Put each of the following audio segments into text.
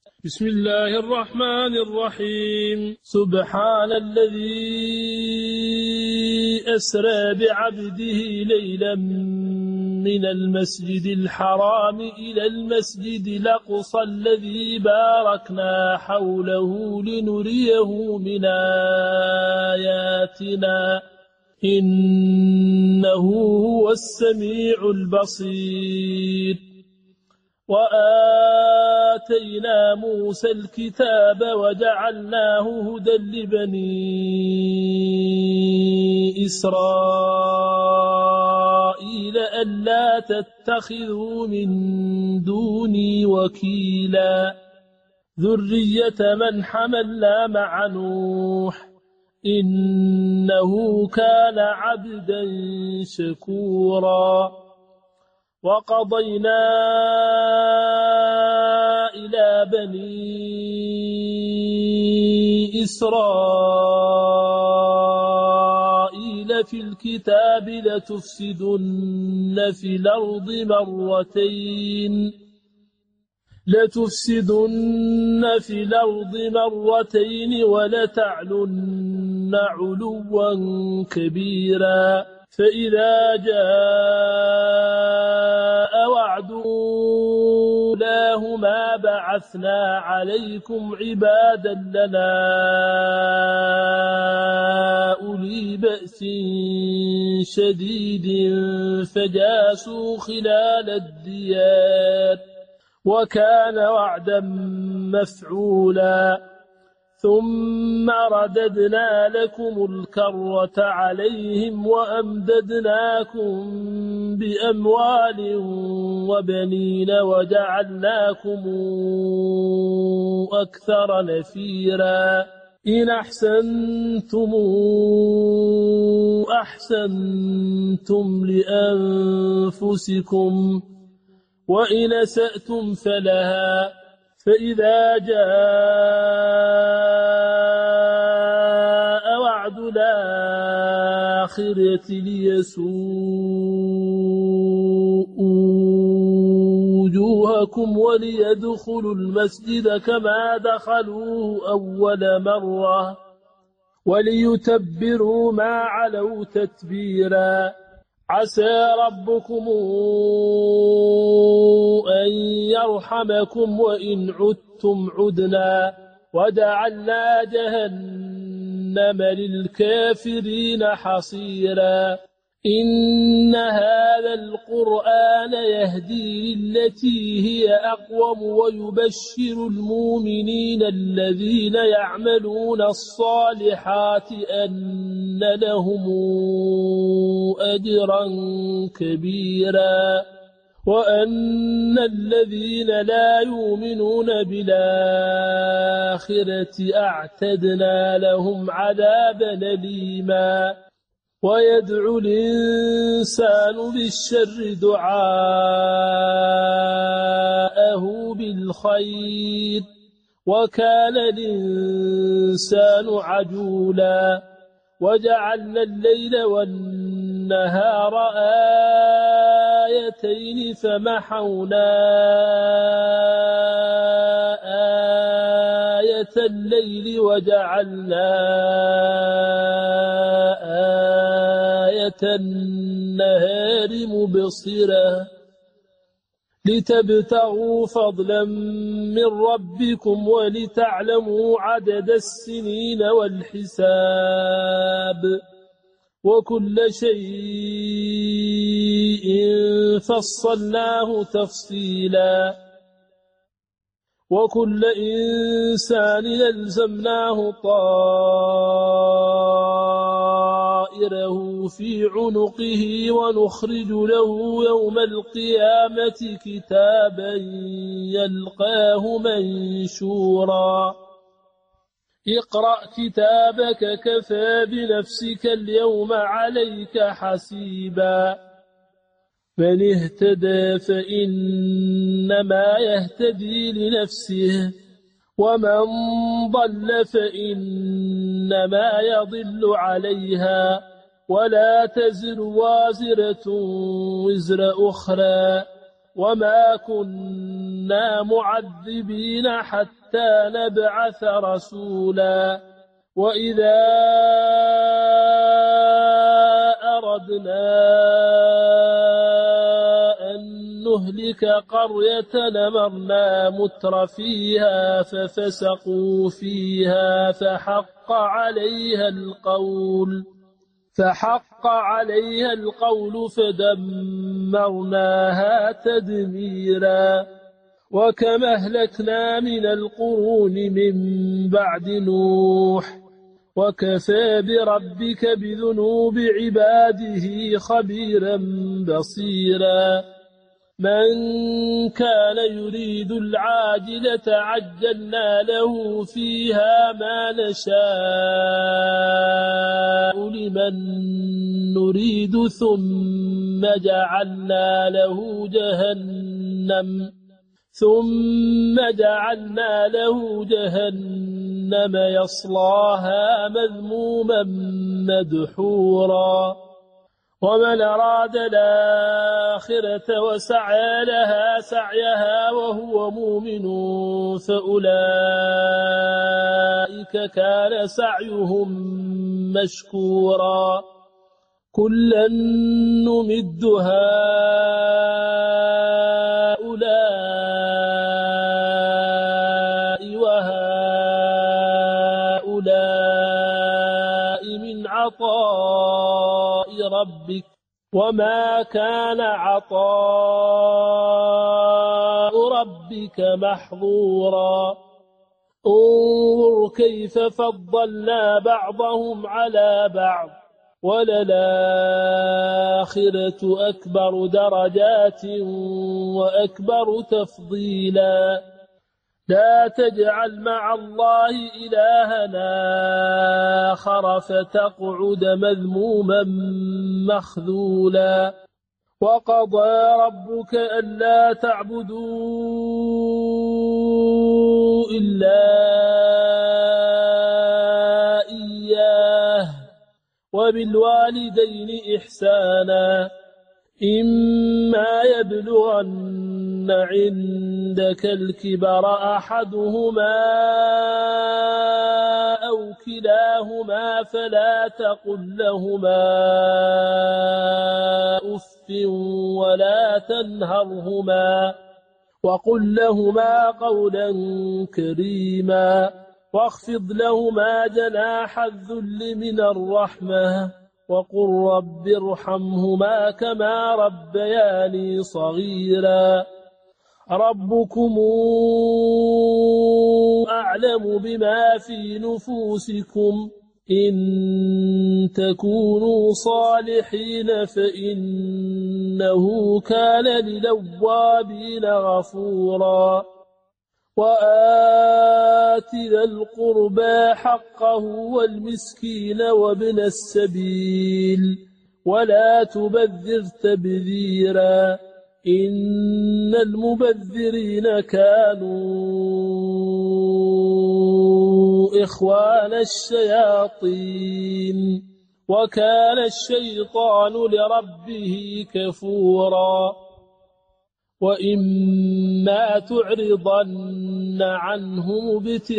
بسم الله الرحمن الرحيم. سبحان الذي أسرى بعبده ليلا من المسجد الحرام إلى المسجد الأقصى الذي باركنا حوله لنريه من آياتنا إنه هو السميع البصير. وآتينا موسى الكتاب وجعلناه هدى لبني إسرائيل ألا تتخذوا من دوني وكيلا ذرية من حملنا مع نوح إنه كان عبدا شكورا. وقضينا إلى بني إسرائيل في الكتاب لتفسدن في الأرض مرتين ولتعلن علوا كبيرا. فإذا جاء وعد أولاهما بعثنا عليكم عبادا لنا أولي بأس شديد فجاسوا خلال الديار وكان وعدا مفعولا. ثم رددنا لكم الكرة عليهم وأمددناكم بأموال وبنين وجعلناكم أكثر نفيرا. إن أحسنتم لأنفسكم وإن أسأتم فلها. فإذا جاء وعد الآخرة ليسوءوا وجوهكم وليدخلوا المسجد كما دخلوه أول مرة وليتبروا ما علوا تتبيرا. عسى ربكم أن يرحمكم وإن عدتم عدنا وجعلنا جهنم للكافرين حصيرا. إن هذا القرآن يهدي للتي هي أقوم ويبشر المؤمنين الذين يعملون الصالحات أن لهم أجرا كبيرا وأن الذين لا يؤمنون بالآخرة أعتدنا لهم عذابا أليما. ويدعو الإنسان بالشر دعاءه بالخير وكان الإنسان عجولا. وجعلنا الليل والنهار آيتين فمحونا آية الليل وجعلنا آية النهار مبصرة لتبتغوا فضلا من ربكم ولتعلموا عدد السنين والحساب وكل شيء فصلناه تفصيلا. وكل إنسان ألزمناه طائره في عنقه ونخرج له يوم القيامة كتابا يلقاه منشورا. اقرأ كتابك كفى بنفسك اليوم عليك حسيبا. من اهتدى فإنما يهتدي لنفسه ومن ضل فإنما يضل عليها ولا تزر وازرة وزر أخرى وما كنا معذبين حتى نبعث رسولا وإذا أردنا أن نهلك قرية أمرنا متر فيها ففسقوا فيها فحق عليها القول فدمرناها تدميرا وكما أهلكنا من القرون من بعد نوح وكفى بربك بذنوب عباده خبيرا بصيرا من كان يريد العاجلة عجلنا له فيها ما نشاء لمن نريد ثم جعلنا له جهنم يصلاها مذموما مدحورا ومن أراد الآخرة وسعى لها سعيها وهو مؤمن فأولئك كان سعيهم مشكورا كلا نمد هؤلاء وهؤلاء من عطاء ربك وما كان عطاء ربك محظورا انظر كيف فضلنا بعضهم على بعض وللآخرة أكبر درجات وأكبر تفضيلا لا تجعل مع الله إلهنا آخر فتقعد مذموما مخذولا وقضى ربك ألا تعبدوا إلا إياه وبالوالدين إحسانا إما يبلغن عندك الكبر أحدهما أو كلاهما فلا تقل لهما أف ولا تنهرهما وقل لهما قولا كريما واخفض لهما جناح الذل من الرحمة وقل رب ارحمهما كما ربياني صغيرا ربكم أعلم بما في نفوسكم إن تكونوا صالحين فإنه كان للأوابين غفورا وآت ذا القربى حقه والمسكين وابن السبيل ولا تبذر تبذيرا إن المبذرين كانوا إخوان الشياطين وكان الشيطان لربه كفورا وإما تعرضن عنهم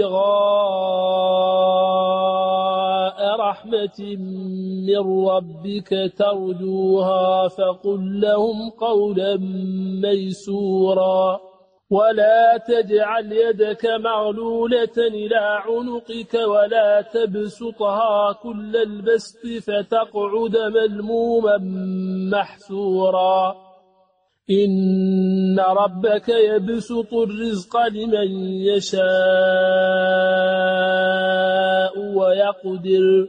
ابتغاء رحمة من ربك ترجوها فقل لهم قولا ميسورا ولا تجعل يدك مغلولة إلى عنقك ولا تبسطها كل البسط فتقعد ملموما محسورا إن ربك يبسط الرزق لمن يشاء ويقدر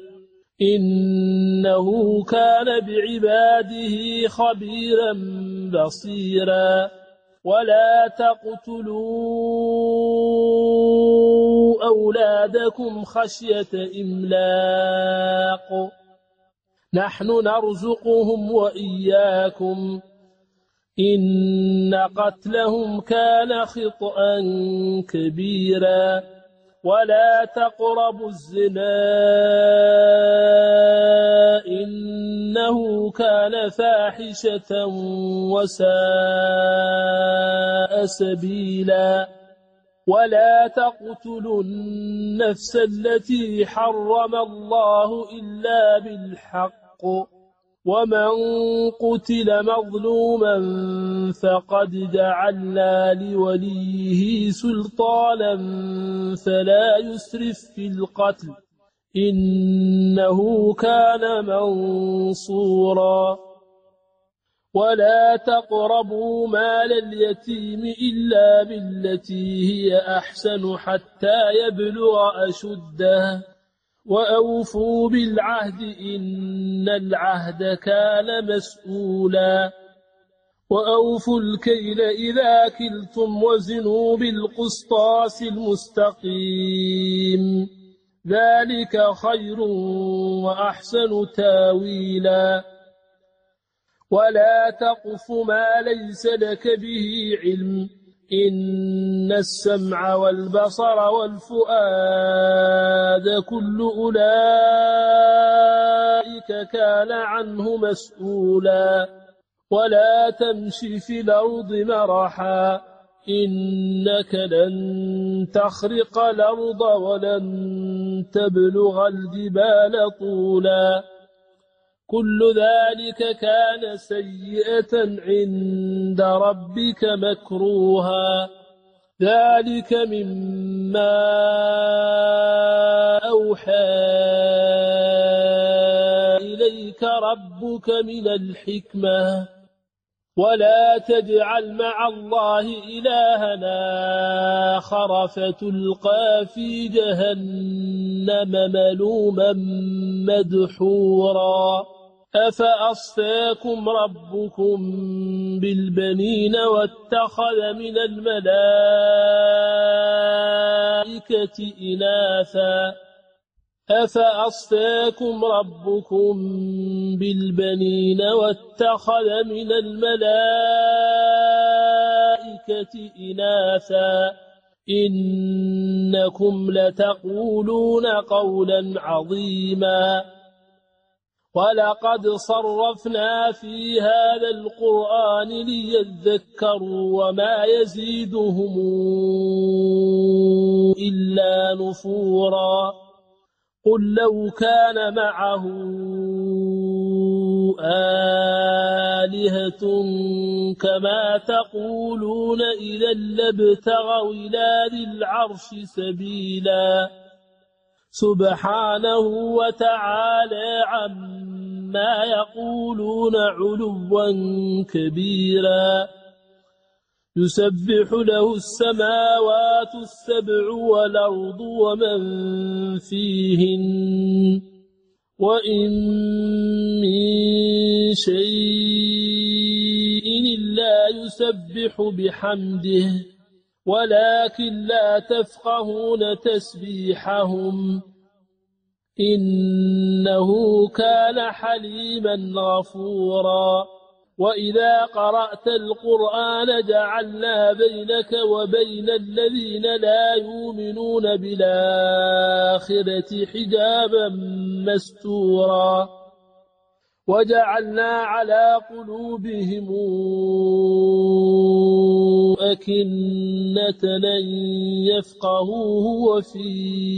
إنه كان بعباده خبيرا بصيرا ولا تقتلوا أولادكم خشية إملاق نحن نرزقهم وإياكم إن قتلهم كان خطأ كبيرا ولا تقربوا الزنا إنه كان فاحشة وساء سبيلا ولا تقتلوا النفس التي حرم الله إلا بالحق ومن قتل مظلوما فقد جعلنا لوليه سلطانا فلا يسرف في القتل إنه كان منصورا ولا تقربوا مال اليتيم إلا بالتي هي أحسن حتى يبلغ أشده وأوفوا بالعهد إن العهد كان مسؤولا وأوفوا الكيل إذا كلتم وزنوا بالقسطاس المستقيم ذلك خير وأحسن تاويلا ولا تقف ما ليس لك به علم إن السمع والبصر والفؤاد كل أولئك كان عنه مسؤولا ولا تمش في الأرض مرحا إنك لن تخرق الأرض ولن تبلغ الجبال طولا كل ذلك كان سيئة عند ربك مكروها ذلك مما أوحى إليك ربك من الحكمة ولا تجعل مع الله إلهنا آخر فتلقى في جهنم ملوما مدحورا أفأصفاكم ربكم بالبنين واتخذ من الملائكة إناثا أفأصفاكم ربكم بالبنين واتخذ من الملائكة إناثا إنكم لتقولون قولا عظيما ولقد صرفنا في هذا القرآن ليذكروا وما يزيدهم إلا نفورا قل لو كان معه آلهة كما تقولون إذا لابتغوا إلى ذي العرش سبيلا سبحانه وتعالى عما يقولون علوا كبيرا يسبح له السماوات السبع والأرض ومن فيهن وإن من شيء إلا يسبح بحمده ولكن لا تفقهون تسبيحهم إنه كان حليما غفورا وإذا قرأت القرآن جعلنا بينك وبين الذين لا يؤمنون بالآخرة حجابا مستورا وجعلنا على قلوبهم أكنة أن يفقهوه وفي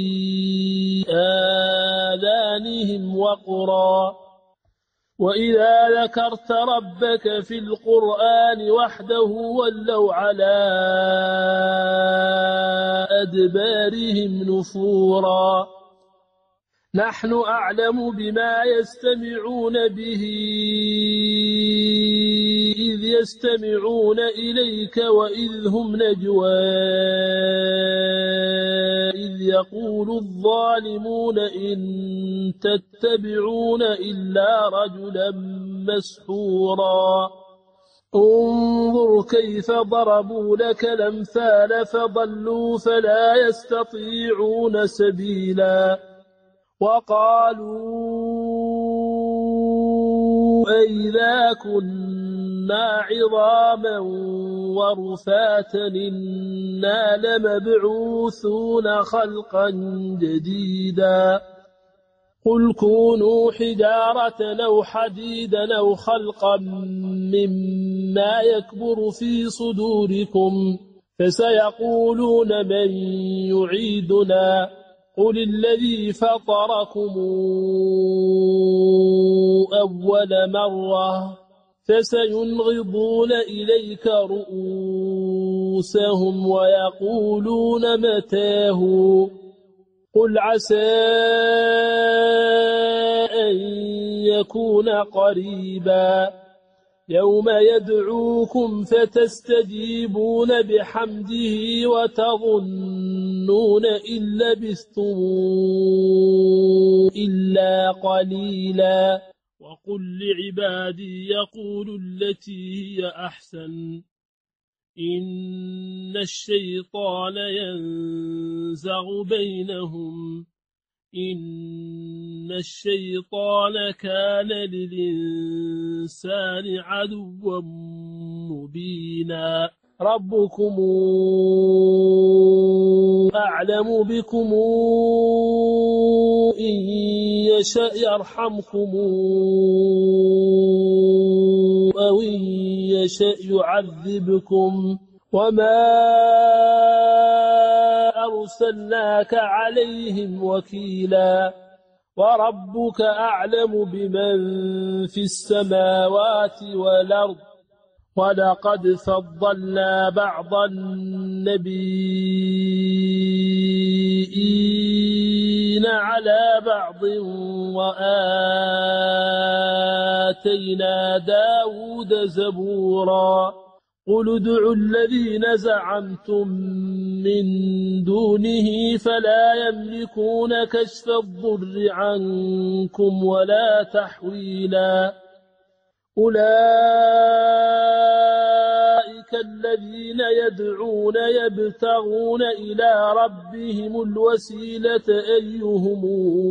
آذانهم وقرا وإذا ذكرت ربك في القرآن وحده ولوا على أدبارهم نفورا نحن أعلم بما يستمعون به إذ يستمعون إليك وإذ هم نجوى إذ يقول الظالمون إن تتبعون إلا رجلا مسحورا انظر كيف ضربوا لك الأمثال فضلوا فلا يستطيعون سبيلا وقالوا أئذا كنا كنا عظاما ورفاتا إنا لمبعوثون خلقا جديدا قل كونوا حجارة أو حديدا أو خلقا مما يكبر في صدوركم فسيقولون من يعيدنا قل الذي فطركم أول مرة فسينغضون إليك رؤوسهم ويقولون متاه قل عسى أن يكون قريبا يوم يدعوكم فتستجيبون بحمده وتظنون إن لبثتم إلا قليلا وقل لعبادي يقولوا التي هي أحسن إن الشيطان ينزغ بينهم إن الشيطان كان للإنسان عدوا مبينا ربكم أعلم بكم إن يشاء يرحمكم أو إن يشاء يعذبكم وما أرسلناك عليهم وكيلا وربك أعلم بمن في السماوات والأرض ولقد فضلنا بعض النبيين على بعض وآتينا داود زبورا قل ادعوا الذين زعمتم من دونه فلا يملكون كشف الضر عنكم ولا تحويلا أولئك الذين يدعون يبتغون إلى ربهم الوسيلة أيهم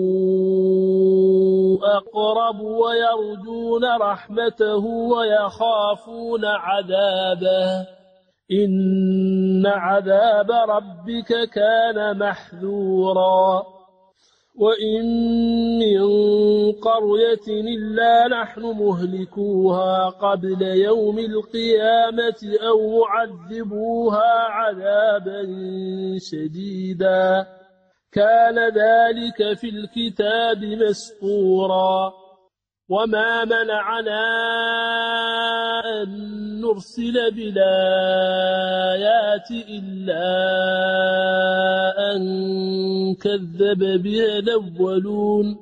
أقرب ويرجون رحمته ويخافون عذابه إن عذاب ربك كان محذورا وإن من قرية إلا نحن مهلكوها قبل يوم القيامة أو معذبوها عذابا شديدا كان ذلك في الكتاب مسطورا وما منعنا أن نرسل بالآيات إلا أن كذب بها الأولون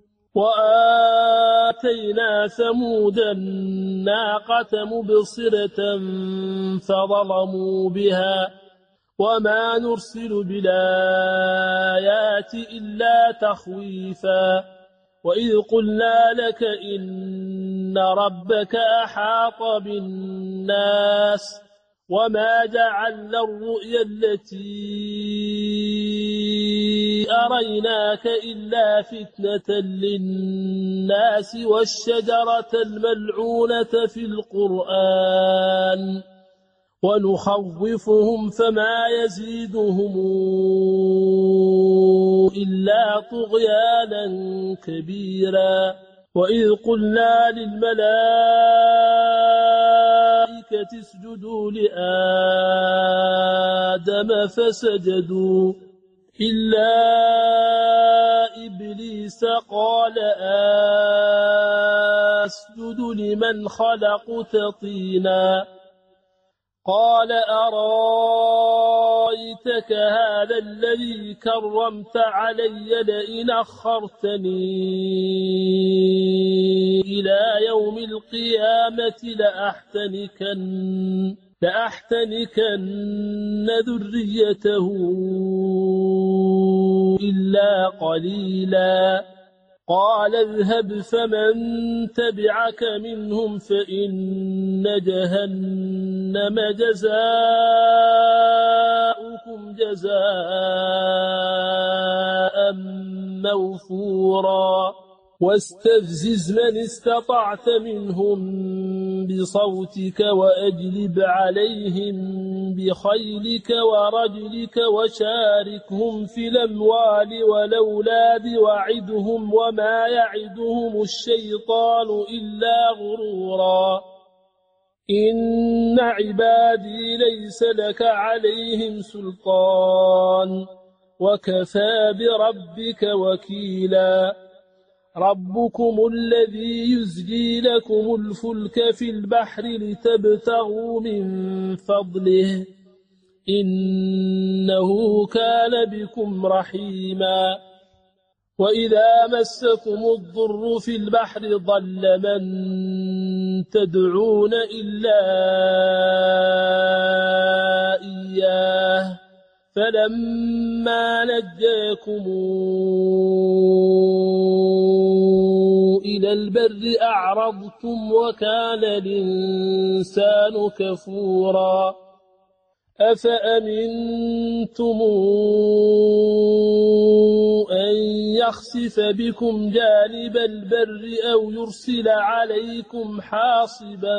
وآتينا ثمود الناقة مبصرة فظلموا بها وما نرسل بالآيات إلا تخويفا وإذ قلنا لك إن ربك أحاط بالناس وما جعلنا الرؤيا التي أريناك إلا فتنة للناس والشجرة الملعونة في القرآن ونخوفهم فما يزيدهم إلا طغيانا كبيرا وإذ قلنا للملائكة اسجدوا لآدم فسجدوا إلا إبليس قال أسجد لمن خلقت طينا قال أرايتك هذا الذي كرمت علي لئن أخرتني إلى يوم القيامة لأحتنكن ذريته إلا قليلا قال اذهب فمن تبعك منهم فإن جهنم جزاؤكم جزاء موفورا واستفزز من استطعت منهم بصوتك وأجلب عليهم بخيلك ورجلك وشاركهم في الأموال والأولاد وعدهم وما يعدهم الشيطان إلا غرورا إن عبادي ليس لك عليهم سلطان وكفى بربك وكيلا ربكم الذي يزجي لكم الفلك في البحر لتبتغوا من فضله إنه كان بكم رحيما وإذا مسكم الضر في البحر ضل من تدعون إلا إياه فلما نجاكم إلى البر أعرضتم وكان الإنسان كفورا أفأمنتم أن يخسف بكم جانب البر أو يرسل عليكم حاصبا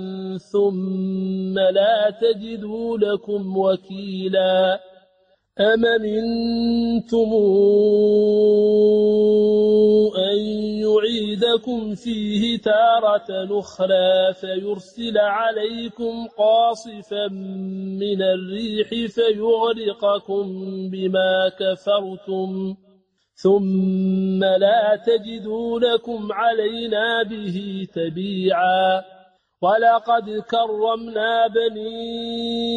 ثم لا تجدوا لكم وكيلا أم أمنتم أن يعيدكم فيه تارة أخرى فيرسل عليكم قاصفا من الريح فيغرقكم بما كفرتم ثم لا تجدوا لكم علينا به تبيعا ولقد كرمنا بني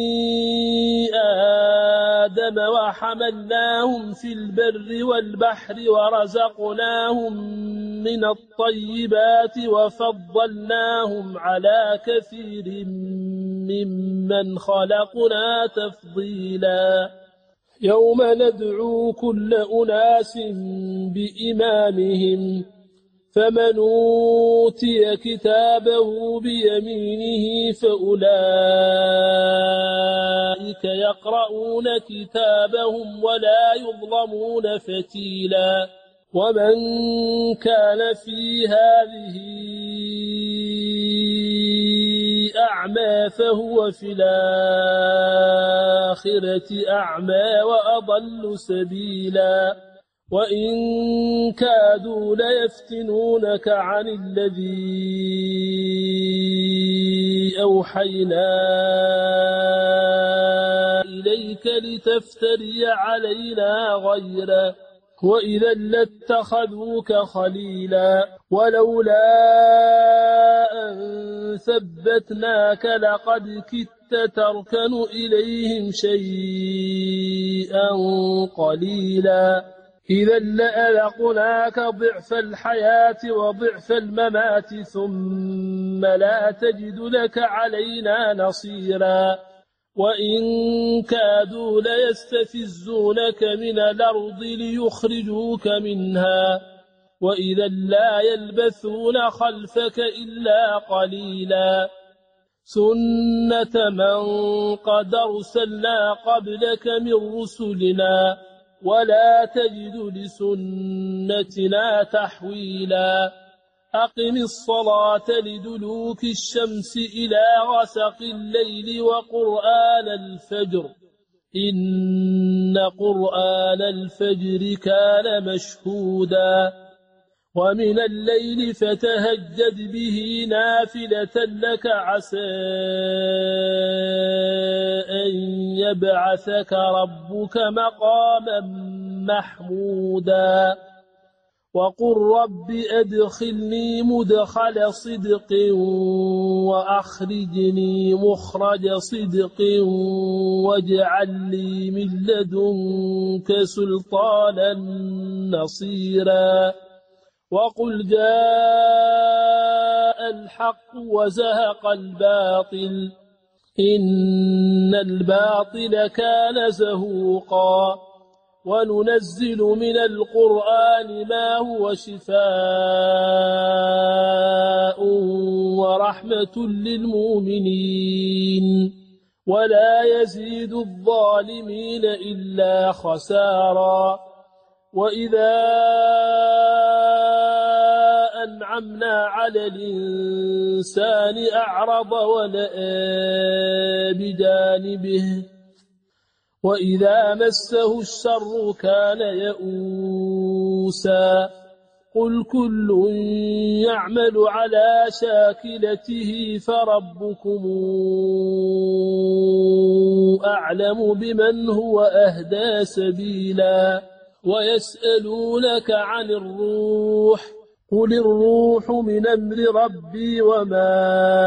آدم وحملناهم في البر والبحر ورزقناهم من الطيبات وفضلناهم على كثير ممن خلقنا تفضيلا يوم ندعو كل أناس بإمامهم فمن أوتي كتابه بيمينه فأولئك يقرؤون كتابهم ولا يظلمون فتيلا ومن كان في هذه أعمى فهو في الآخرة أعمى وأضل سبيلا وإن كادوا ليفتنونك عن الذي أوحينا إليك لتفتري علينا غيره وإذا لاتخذوك خليلا ولولا أن ثبتناك لقد كدت تركن إليهم شيئا قليلا إذا لأذقناك ضعف الحياة وضعف الممات ثم لا تجد لك علينا نصيرا وإن كادوا ليستفزونك من الأرض ليخرجوك منها وإذا لا يلبثون خلفك إلا قليلا سنة من قد أرسلنا قبلك من رسلنا ولا تجد لسنتنا تحويلا أقم الصلاة لدلوك الشمس إلى غسق الليل وقرآن الفجر إن قرآن الفجر كان مشهودا ومن الليل فتهجد به نافلة لك عسى أن يبعثك ربك مقاما محمودا وقل رب أدخلني مدخل صدق وأخرجني مخرج صدق واجعل لي من لدنك سلطانا نصيرا وقل جاء الحق وزهق الباطل إن الباطل كان زهوقا وننزل من القرآن ما هو شفاء ورحمة للمؤمنين ولا يزيد الظالمين إلا خسارا وإذا أنعمنا على الإنسان أعرض ونأى بجانبه وإذا مسه الشر كان يئوسا قل كل يعمل على شاكلته فربكم أعلم بمن هو أهدى سبيلا ويسألونك عن الروح قل الروح من أمر ربي وما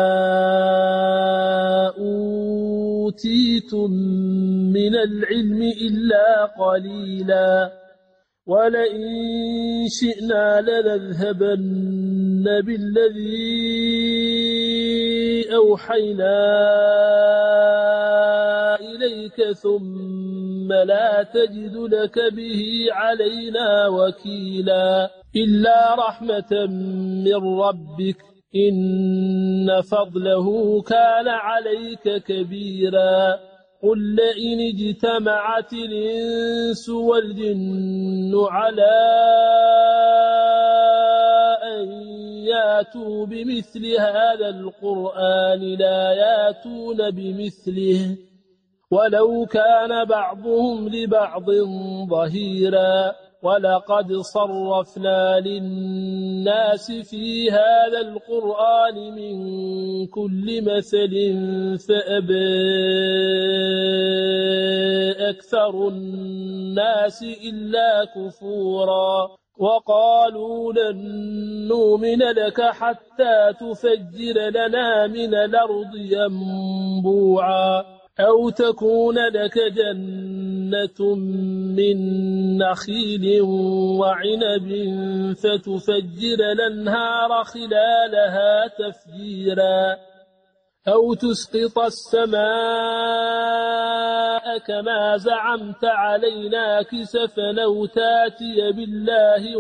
أوتيتم من العلم إلا قليلا ولئن شئنا لنذهبن بالذي أوحينا إليك ثم لا تجد لك به علينا وكيلا إلا رحمة من ربك إن فضله كان عليك كبيرا قل لئن اجتمعت الإنس والجن على أن ياتوا بمثل هذا القرآن لا ياتون بمثله ولو كان بعضهم لبعض ظهيرا ولقد صرفنا للناس في هذا القرآن من كل مثل فأبى أكثر الناس إلا كفورا وقالوا لن نؤمن لك حتى تفجر لنا من الأرض ينبوعا أو تكون لك جنة من نخيل وعنب فتفجر الأنهار خلالها تفجيرا أو تسقط السماء كما زعمت علينا كسفا أو تاتي بالله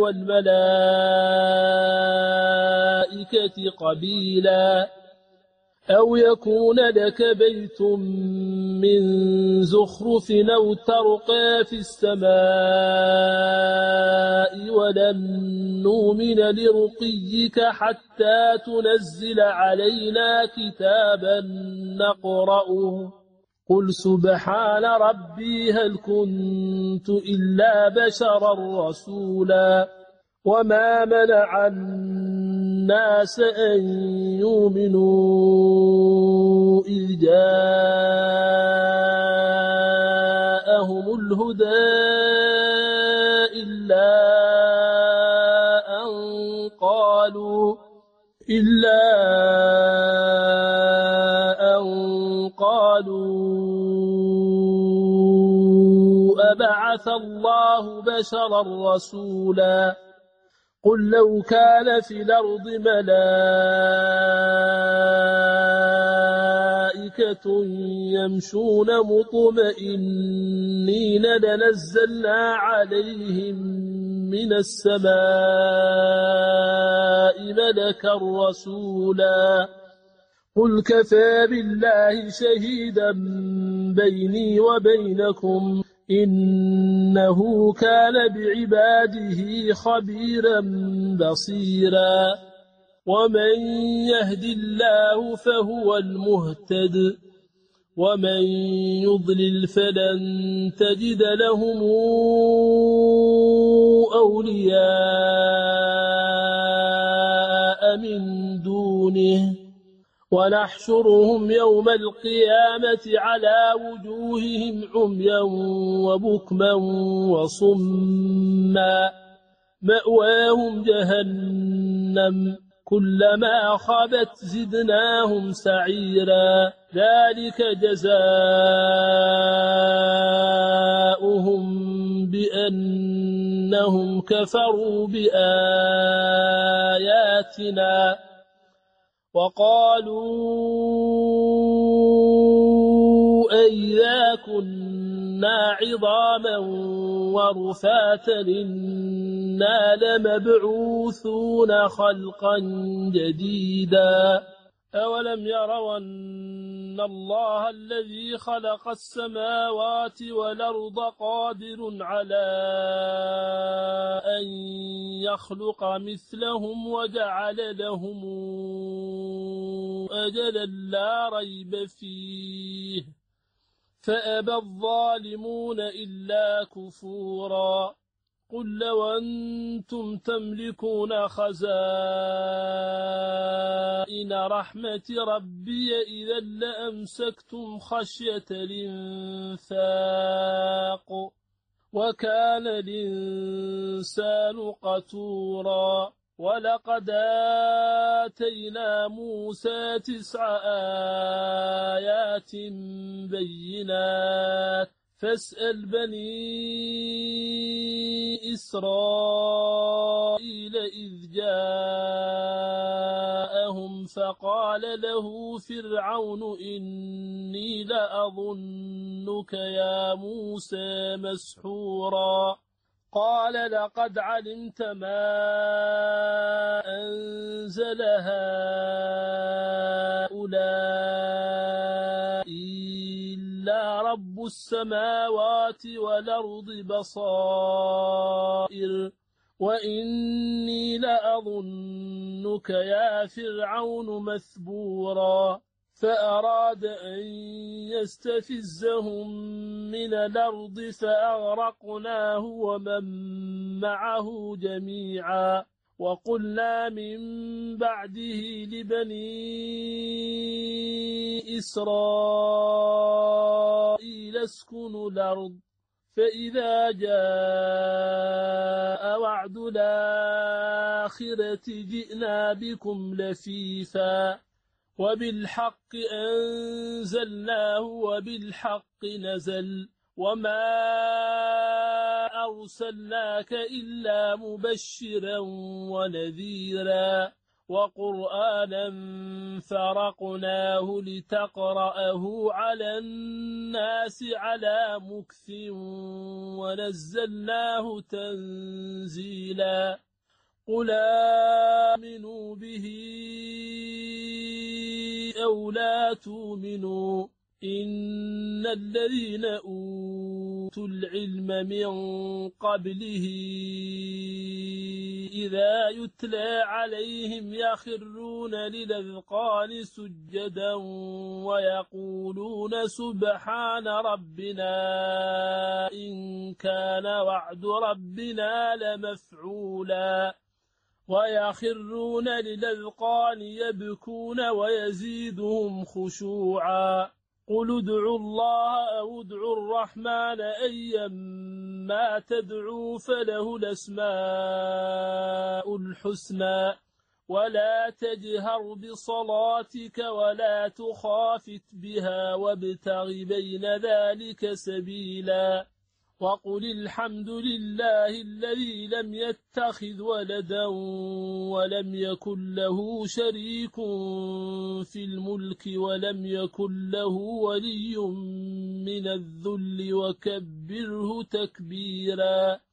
والملائكة قبيلا أو يكون لك بيت من زخرف أو ترقى في السماء ولن نؤمن لرقيك حتى تنزل علينا كتابا نقرأه قل سبحان ربي هل كنت إلا بشرا رسولا وما منع الناس أن يؤمنوا إذ جاءهم الهدى إلا أن قالوا أبعث الله بشرا رسولا قل لو كان في الأرض ملائكة يمشون مطمئنين لنزلنا عليهم من السماء ملكا رسولا قل كفى بالله شهيدا بيني وبينكم إنه كان بعباده خبيرا بصيرا ومن يهد الله فهو المهتد ومن يضلل فلن تجد لهم أولياء من دونه ونحشرهم يوم القيامة على وجوههم عميا وبكما وصما مأواهم جهنم كلما خبت زدناهم سعيرا ذلك جزاؤهم بأنهم كفروا بآياتنا وقالوا أئذا كنا عظاما ورفاتا إنا لمبعوثون خلقا جديدا أولم يروا أن الله الذي خلق السماوات والأرض قادر على أن يخلق مثلهم وجعل لهم أجلا لا ريب فيه فأبى الظالمون إلا كفورا قل لو أنتم تملكون خزائن رحمة ربي إذا لأمسكتم خشية الإنفاق وكان الإنسان قتورا ولقد آتينا موسى 9 آيات بينات فاسأل بني إسرائيل إذ جاءهم فقال له فرعون إني لأظنك يا موسى مسحورا قال لقد علمت ما أنزل هؤلاء إلا رب السماوات والأرض بصائر وإني لأظنك يا فرعون مثبورا فأراد أن يستفزهم من الأرض فأغرقناه ومن معه جميعا وقلنا من بعده لبني إسرائيل اسكنوا الأرض فإذا جاء وعد الآخرة جئنا بكم لفيفا وبالحق أنزلناه وبالحق نزل وما أرسلناك إلا مبشرا ونذيرا وقرآنا فرقناه لتقرأه على الناس على مكث ونزلناه تنزيلا قل آمنوا به أو لا تؤمنوا إن الذين أوتوا العلم من قبله إذا يتلى عليهم يخرون للأذقان سجدا ويقولون سبحان ربنا إن كان وعد ربنا لمفعولا ويخرون للأذقان يبكون ويزيدهم خشوعا قل ادعوا الله أو ادعوا الرحمن أيما تدعوا فله الأسماء الحسنى ولا تجهر بصلاتك ولا تخافت بها وابتغ بين ذلك سبيلا وقل الحمد لله الذي لم يتخذ ولدا ولم يكن له شريك في الملك ولم يكن له ولي من الذل وكبره تكبيرا